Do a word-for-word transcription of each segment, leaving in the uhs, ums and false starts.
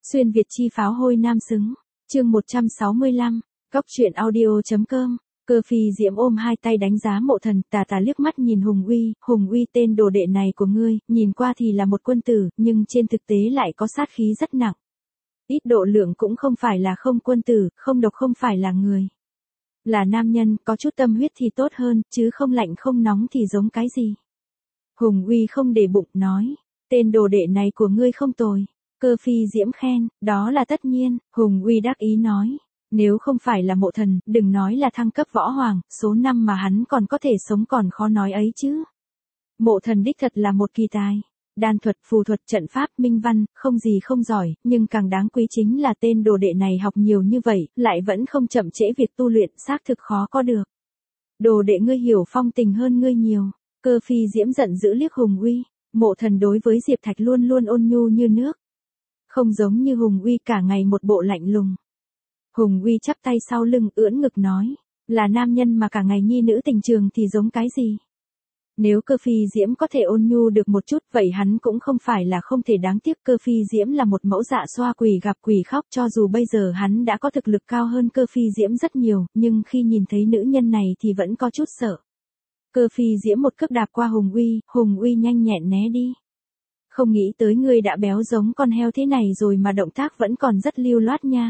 Xuyên Việt chi pháo hôi nam xứng. Chương một trăm sáu mươi lăm, Cóc truyện audio.com. Cơ Phi Diễm ôm hai tay đánh giá Mộ Thần, tà tà liếc mắt nhìn Hùng Uy, Hùng Uy tên đồ đệ này của ngươi, nhìn qua thì là một quân tử, nhưng trên thực tế lại có sát khí rất nặng. Ít độ lượng cũng không phải là không quân tử, không độc không phải là người. Là nam nhân, có chút tâm huyết thì tốt hơn, chứ không lạnh không nóng thì giống cái gì. Hùng Uy không để bụng, nói, tên đồ đệ này của ngươi không tồi. Cơ Phi Diễm khen, đó là tất nhiên, Hùng Uy đắc ý nói. Nếu không phải là Mộ Thần, đừng nói là thăng cấp võ hoàng, số năm mà hắn còn có thể sống còn khó nói ấy chứ. Mộ Thần đích thật là một kỳ tài. Đan thuật, phù thuật, trận pháp, minh văn, không gì không giỏi, nhưng càng đáng quý chính là tên đồ đệ này học nhiều như vậy, lại vẫn không chậm trễ việc tu luyện, xác thực khó có được. Đồ đệ ngươi hiểu phong tình hơn ngươi nhiều. Cơ Phi Diễm giận dữ liếc Hùng Uy. Mộ Thần đối với Diệp Thạch luôn luôn ôn nhu như nước. Không giống như Hùng Uy cả ngày một bộ lạnh lùng. Hùng Uy chắp tay sau lưng ưỡn ngực nói, là nam nhân mà cả ngày nhi nữ tình trường thì giống cái gì? Nếu Cơ Phi Diễm có thể ôn nhu được một chút vậy hắn cũng không phải là không thể đáng tiếc. Cơ Phi Diễm là một mẫu dạ xoa quỷ gặp quỷ khóc, cho dù bây giờ hắn đã có thực lực cao hơn Cơ Phi Diễm rất nhiều, nhưng khi nhìn thấy nữ nhân này thì vẫn có chút sợ. Cơ Phi Diễm một cước đạp qua Hùng Uy, Hùng Uy nhanh nhẹn né đi. Không nghĩ tới ngươi đã béo giống con heo thế này rồi mà động tác vẫn còn rất lưu loát nha.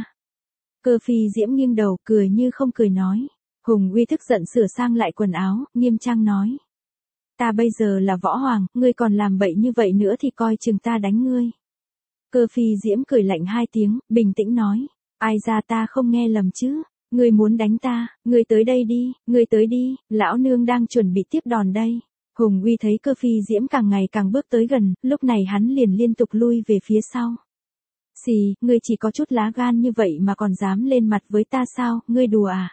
Cơ Phi Diễm nghiêng đầu, cười như không cười nói. Hùng Uy tức giận sửa sang lại quần áo, nghiêm trang nói. Ta bây giờ là võ hoàng, ngươi còn làm bậy như vậy nữa thì coi chừng ta đánh ngươi. Cơ Phi Diễm cười lạnh hai tiếng, bình tĩnh nói. Ai ra ta không nghe lầm chứ, ngươi muốn đánh ta, ngươi tới đây đi, ngươi tới đi, lão nương đang chuẩn bị tiếp đòn đây. Hùng Uy thấy Cơ Phi Diễm càng ngày càng bước tới gần, lúc này hắn liền liên tục lui về phía sau. Xì, ngươi chỉ có chút lá gan như vậy mà còn dám lên mặt với ta sao, ngươi đùa à?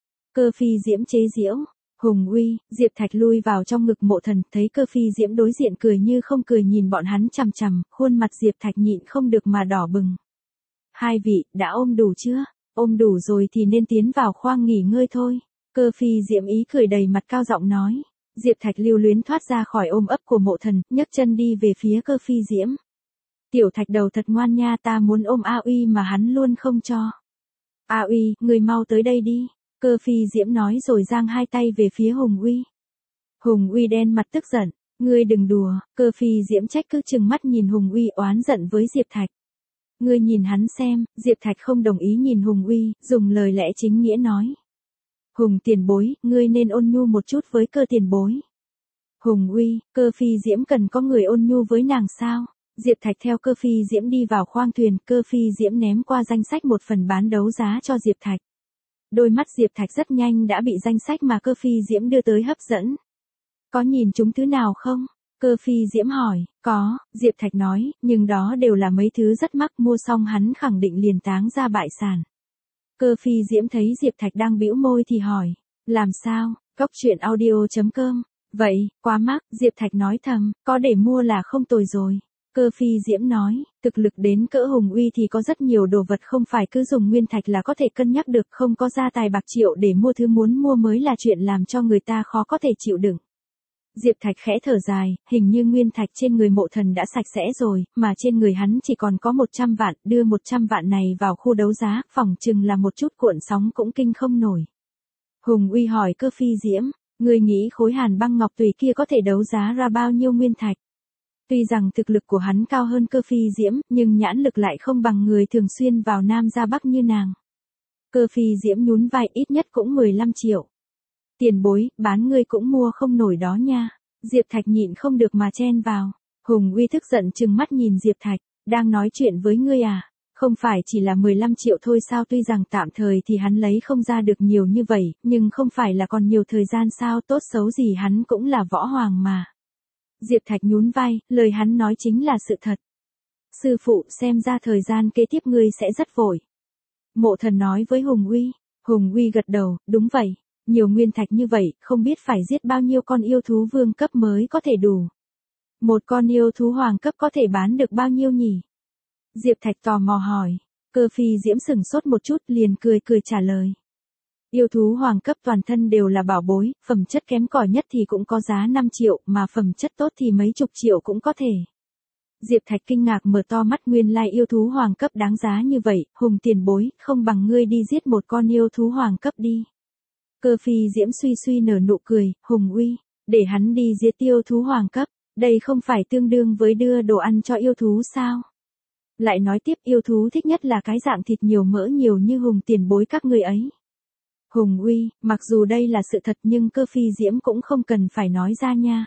Cơ Phi Diễm chế giễu. Hùng Uy, Diệp Thạch lui vào trong ngực Mộ Thần, thấy Cơ Phi Diễm đối diện cười như không cười nhìn bọn hắn chằm chằm, khuôn mặt Diệp Thạch nhịn không được mà đỏ bừng. Hai vị, đã ôm đủ chưa? Ôm đủ rồi thì nên tiến vào khoang nghỉ ngơi thôi. Cơ Phi Diễm ý cười đầy mặt cao giọng nói. Diệp Thạch lưu luyến thoát ra khỏi ôm ấp của Mộ Thần, nhấc chân đi về phía Cơ Phi Diễm. Tiểu Thạch đầu thật ngoan nha, ta muốn ôm A Uy mà hắn luôn không cho. A Uy, người mau tới đây đi. Cơ Phi Diễm nói rồi giang hai tay về phía Hùng Uy. Hùng Uy đen mặt tức giận, ngươi đừng đùa. Cơ Phi Diễm trách cứ chừng mắt nhìn Hùng Uy oán giận với Diệp Thạch. Ngươi nhìn hắn xem. Diệp Thạch không đồng ý nhìn Hùng Uy, dùng lời lẽ chính nghĩa nói. Hùng tiền bối, ngươi nên ôn nhu một chút với Cơ tiền bối. Hùng Uy, Cơ Phi Diễm cần có người ôn nhu với nàng sao? Diệp Thạch theo Cơ Phi Diễm đi vào khoang thuyền, Cơ Phi Diễm ném qua danh sách một phần bán đấu giá cho Diệp Thạch. Đôi mắt Diệp Thạch rất nhanh đã bị danh sách mà Cơ Phi Diễm đưa tới hấp dẫn. Có nhìn chúng thứ nào không? Cơ Phi Diễm hỏi. Có, Diệp Thạch nói, nhưng đó đều là mấy thứ rất mắc, mua xong hắn khẳng định liền táng ra bại sản. Cơ Phi Diễm thấy Diệp Thạch đang bĩu môi thì hỏi. Làm sao? Cóc truyện audio.com. Vậy, quá mắc, Diệp Thạch nói thầm, có để mua là không tồi rồi. Cơ Phi Diễm nói, thực lực đến cỡ Hùng Uy thì có rất nhiều đồ vật không phải cứ dùng nguyên thạch là có thể cân nhắc được, không có gia tài bạc triệu để mua thứ muốn mua mới là chuyện làm cho người ta khó có thể chịu đựng. Diệp Thạch khẽ thở dài, hình như nguyên thạch trên người Mộ Thần đã sạch sẽ rồi, mà trên người hắn chỉ còn có một trăm vạn, đưa một trăm vạn này vào khu đấu giá, phỏng chừng là một chút cuộn sóng cũng kinh không nổi. Hùng Uy hỏi Cơ Phi Diễm, người nghĩ khối hàn băng ngọc tùy kia có thể đấu giá ra bao nhiêu nguyên thạch? Tuy rằng thực lực của hắn cao hơn Cơ Phi Diễm, nhưng nhãn lực lại không bằng người thường xuyên vào Nam ra Bắc như nàng. Cơ Phi Diễm nhún vai, ít nhất cũng mười lăm triệu. Tiền bối, bán ngươi cũng mua không nổi đó nha. Diệp Thạch nhịn không được mà chen vào. Hùng Uy tức giận trừng mắt nhìn Diệp Thạch, đang nói chuyện với ngươi à? Không phải chỉ là mười lăm triệu thôi sao? Tuy rằng tạm thời thì hắn lấy không ra được nhiều như vậy, nhưng không phải là còn nhiều thời gian sao? Tốt xấu gì hắn cũng là võ hoàng mà. Diệp Thạch nhún vai, lời hắn nói chính là sự thật. Sư phụ, xem ra thời gian kế tiếp ngươi sẽ rất vội. Mộ Thần nói với Hùng Uy. Hùng Uy gật đầu, đúng vậy. Nhiều nguyên thạch như vậy, không biết phải giết bao nhiêu con yêu thú vương cấp mới có thể đủ. Một con yêu thú hoàng cấp có thể bán được bao nhiêu nhỉ? Diệp Thạch tò mò hỏi. Cơ Phi Diễm sửng sốt một chút liền cười cười trả lời. Yêu thú hoàng cấp toàn thân đều là bảo bối, phẩm chất kém cỏi nhất thì cũng có giá năm triệu, mà phẩm chất tốt thì mấy chục triệu cũng có thể. Diệp Thạch kinh ngạc mở to mắt, nguyên lai yêu thú hoàng cấp đáng giá như vậy, Hùng tiền bối, không bằng ngươi đi giết một con yêu thú hoàng cấp đi. Cơ Phi Diễm suy suy nở nụ cười, Hùng uy, để hắn đi giết yêu thú hoàng cấp, đây không phải tương đương với đưa đồ ăn cho yêu thú sao? Lại nói tiếp, yêu thú thích nhất là cái dạng thịt nhiều mỡ nhiều như Hùng tiền bối các người ấy. Hùng uy, mặc dù đây là sự thật nhưng Cơ Phi Diễm cũng không cần phải nói ra nha.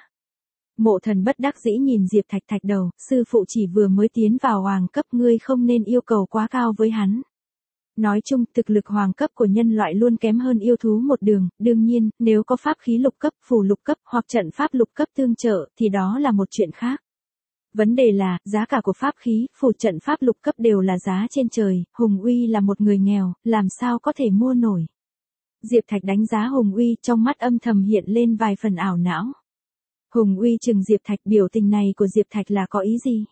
Mộ Thần bất đắc dĩ nhìn Diệp Thạch thạch đầu, sư phụ chỉ vừa mới tiến vào hoàng cấp, ngươi không nên yêu cầu quá cao với hắn. Nói chung, thực lực hoàng cấp của nhân loại luôn kém hơn yêu thú một đường, đương nhiên, nếu có pháp khí lục cấp, phù lục cấp hoặc trận pháp lục cấp tương trợ thì đó là một chuyện khác. Vấn đề là, giá cả của pháp khí, phù trận pháp lục cấp đều là giá trên trời, Hùng uy là một người nghèo, làm sao có thể mua nổi. Diệp Thạch đánh giá Hùng uy, trong mắt âm thầm hiện lên vài phần ảo não. Hùng uy chừng Diệp Thạch, biểu tình này của Diệp Thạch là có ý gì?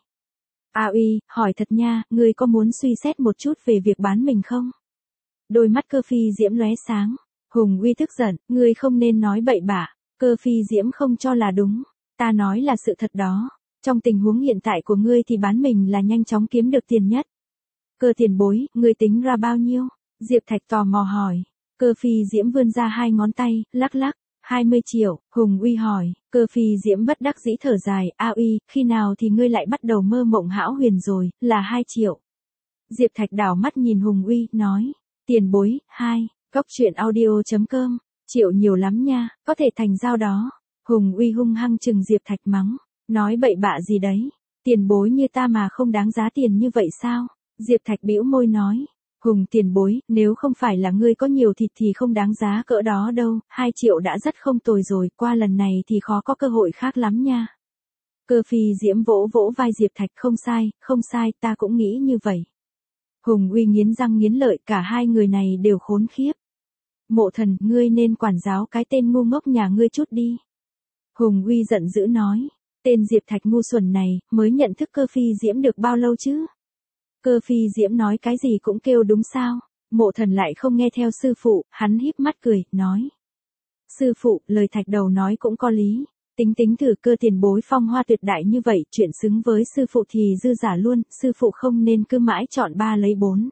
A uy, hỏi thật nha, ngươi có muốn suy xét một chút về việc bán mình không? Đôi mắt Cơ Phi Diễm lóe sáng. Hùng uy tức giận, ngươi không nên nói bậy bạ. Cơ Phi Diễm không cho là đúng. Ta nói là sự thật đó. Trong tình huống hiện tại của ngươi thì bán mình là nhanh chóng kiếm được tiền nhất. Cơ tiền bối, ngươi tính ra bao nhiêu? Diệp Thạch tò mò hỏi. Cơ Phi Diễm vươn ra hai ngón tay, lắc lắc. hai mươi triệu, Hùng uy hỏi. Cơ Phi Diễm bất đắc dĩ thở dài, A uy, khi nào thì ngươi lại bắt đầu mơ mộng hão huyền rồi, là hai triệu. Diệp Thạch đảo mắt nhìn Hùng uy, nói. Tiền bối, hai, góc truyện audio.com, triệu nhiều lắm nha, có thể thành giao đó. Hùng uy hung hăng chừng Diệp Thạch mắng, nói bậy bạ gì đấy, tiền bối như ta mà không đáng giá tiền như vậy sao? Diệp Thạch bĩu môi nói. Hùng tiền bối, nếu không phải là ngươi có nhiều thịt thì không đáng giá cỡ đó đâu, hai triệu đã rất không tồi rồi, qua lần này thì khó có cơ hội khác lắm nha. Cơ Phi Diễm vỗ vỗ vai Diệp Thạch, không sai, không sai, ta cũng nghĩ như vậy. Hùng uy nghiến răng nghiến lợi, cả hai người này đều khốn khiếp. Mộ Thần, ngươi nên quản giáo cái tên ngu ngốc nhà ngươi chút đi. Hùng uy giận dữ nói, tên Diệp Thạch ngu xuẩn này, mới nhận thức Cơ Phi Diễm được bao lâu chứ? Cơ Phi Diễm nói cái gì cũng kêu đúng sao? Mộ Thần lại không nghe theo sư phụ, hắn híp mắt cười, nói. Sư phụ, lời Thạch đầu nói cũng có lý. Tính tính thử, Cơ tiền bối phong hoa tuyệt đại như vậy, chuyện xứng với sư phụ thì dư giả luôn, sư phụ không nên cứ mãi chọn ba lấy bốn.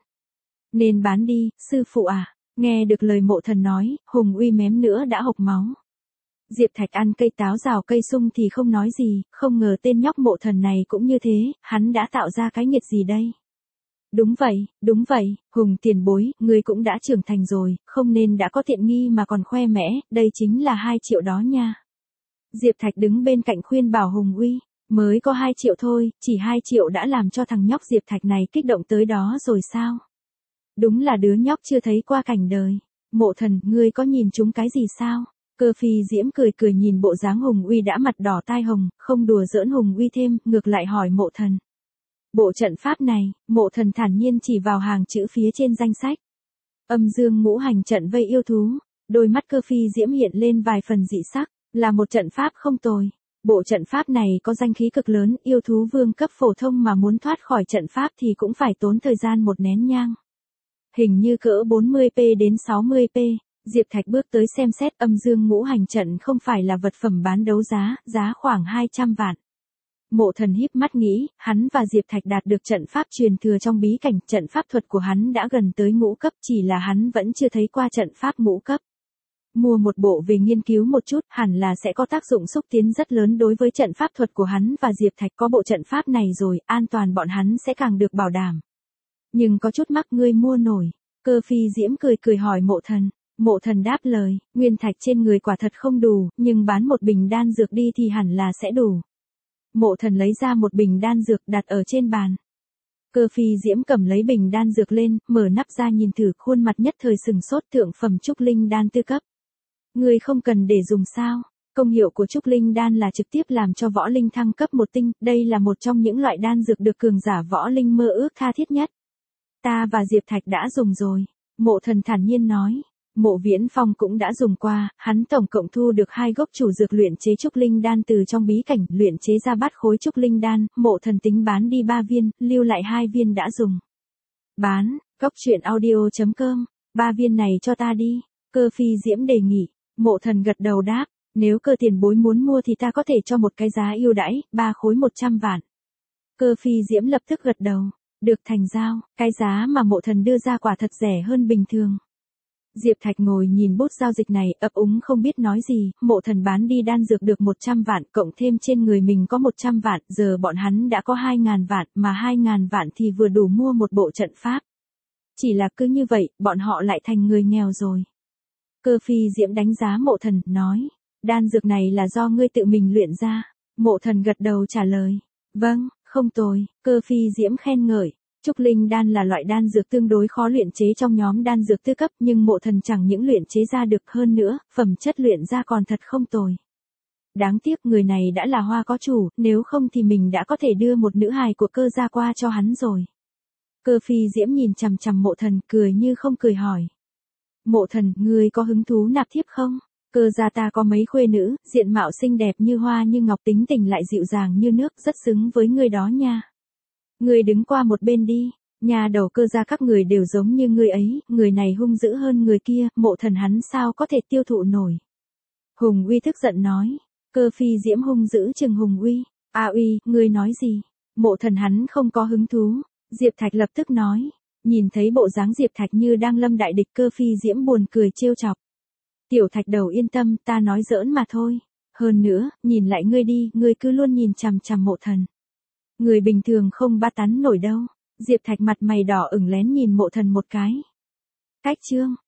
Nên bán đi, sư phụ à. Nghe được lời Mộ Thần nói, Hùng uy mém nữa đã hộc máu. Diệp Thạch ăn cây táo rào cây sung thì không nói gì, không ngờ tên nhóc Mộ Thần này cũng như thế, hắn đã tạo ra cái nghiệt gì đây? Đúng vậy, đúng vậy, Hùng tiền bối, ngươi cũng đã trưởng thành rồi, không nên đã có tiện nghi mà còn khoe mẽ, đây chính là hai triệu đó nha. Diệp Thạch đứng bên cạnh khuyên bảo Hùng uy, mới có hai triệu thôi, chỉ hai triệu đã làm cho thằng nhóc Diệp Thạch này kích động tới đó rồi sao? Đúng là đứa nhóc chưa thấy qua cảnh đời. Mộ Thần, ngươi có nhìn chúng cái gì sao? Cơ Phi Diễm cười cười nhìn bộ dáng Hùng uy đã mặt đỏ tai hồng, không đùa giỡn Hùng uy thêm, ngược lại hỏi Mộ Thần. Bộ trận pháp này, Mộ Thần thản nhiên chỉ vào hàng chữ phía trên danh sách. Âm dương ngũ hành trận vây yêu thú, đôi mắt Cơ Phi Diễm hiện lên vài phần dị sắc, là một trận pháp không tồi. Bộ trận pháp này có danh khí cực lớn, yêu thú vương cấp phổ thông mà muốn thoát khỏi trận pháp thì cũng phải tốn thời gian một nén nhang. Hình như cỡ bốn mươi p đến sáu mươi p. Diệp Thạch bước tới xem xét, âm dương ngũ hành trận không phải là vật phẩm bán đấu giá, giá khoảng hai trăm vạn. Mộ Thần híp mắt nghĩ, hắn và Diệp Thạch đạt được trận pháp truyền thừa trong bí cảnh, trận pháp thuật của hắn đã gần tới ngũ cấp, chỉ là hắn vẫn chưa thấy qua trận pháp ngũ cấp. Mua một bộ về nghiên cứu một chút, hẳn là sẽ có tác dụng xúc tiến rất lớn đối với trận pháp thuật của hắn và Diệp Thạch, có bộ trận pháp này rồi, an toàn bọn hắn sẽ càng được bảo đảm. Nhưng có chút mắc, ngươi mua nổi. Cơ Phi Diễm cười cười hỏi Mộ Thần. Mộ Thần đáp lời, nguyên thạch trên người quả thật không đủ, nhưng bán một bình đan dược đi thì hẳn là sẽ đủ. Mộ Thần lấy ra một bình đan dược đặt ở trên bàn. Cơ Phi Diễm cầm lấy bình đan dược lên, mở nắp ra nhìn thử, khuôn mặt nhất thời sừng sốt, thượng phẩm trúc linh đan tư cấp. Ngươi không cần để dùng sao? Công hiệu của trúc linh đan là trực tiếp làm cho võ linh thăng cấp một tinh, đây là một trong những loại đan dược được cường giả võ linh mơ ước tha thiết nhất. Ta và Diệp Thạch đã dùng rồi. Mộ Thần thản nhiên nói. Mộ Viễn Phong cũng đã dùng qua, hắn tổng cộng thu được hai gốc chủ dược luyện chế trúc linh đan từ trong bí cảnh, luyện chế ra bát khối trúc linh đan, Mộ Thần tính bán đi ba viên, lưu lại hai viên đã dùng. Bán, góc truyện audio.com, ba viên này cho ta đi. Cơ Phi Diễm đề nghị. Mộ Thần gật đầu đáp, nếu Cơ tiền bối muốn mua thì ta có thể cho một cái giá ưu đãi, ba khối một trăm vạn. Cơ phi diễm lập tức gật đầu. Được thành giao, cái giá mà mộ thần đưa ra quả thật rẻ hơn bình thường. Diệp Thạch ngồi nhìn bút giao dịch này, ấp úng không biết nói gì, mộ thần bán đi đan dược được một trăm vạn, cộng thêm trên người mình có một trăm vạn, giờ bọn hắn đã có hai ngàn vạn, mà hai ngàn vạn thì vừa đủ mua một bộ trận pháp. Chỉ là cứ như vậy, bọn họ lại thành người nghèo rồi. Cơ phi diễm đánh giá mộ thần, nói, đan dược này là do ngươi tự mình luyện ra. Mộ thần gật đầu trả lời, vâng, không tồi. Cơ phi diễm khen ngợi. Trúc linh đan là loại đan dược tương đối khó luyện chế trong nhóm đan dược tứ cấp, nhưng mộ thần chẳng những luyện chế ra được, hơn nữa, phẩm chất luyện ra còn thật không tồi. Đáng tiếc người này đã là hoa có chủ, nếu không thì mình đã có thể đưa một nữ hài của cơ gia qua cho hắn rồi. Cơ phi diễm nhìn chằm chằm mộ thần, cười như không cười hỏi. Mộ thần, ngươi có hứng thú nạp thiếp không? Cơ gia ta có mấy khuê nữ, diện mạo xinh đẹp như hoa như ngọc, tính tình lại dịu dàng như nước, rất xứng với ngươi đó nha. Ngươi đứng qua một bên đi, nhà đầu cơ gia các người đều giống như ngươi ấy, người này hung dữ hơn người kia, mộ thần hắn sao có thể tiêu thụ nổi. Hùng Uy tức giận nói. Cơ phi diễm hung dữ chừng Hùng Uy. A Uy, ngươi nói gì? Mộ thần hắn không có hứng thú. Diệp Thạch lập tức nói. Nhìn thấy bộ dáng Diệp Thạch như đang lâm đại địch, cơ phi diễm buồn cười trêu chọc. Tiểu Thạch đầu yên tâm, ta nói giỡn mà thôi. Hơn nữa, nhìn lại ngươi đi, ngươi cứ luôn nhìn chằm chằm mộ thần. Người bình thường không ba tán nổi đâu. Diệp Thạch mặt mày đỏ ửng lén nhìn mộ thần một cái. Cách chương.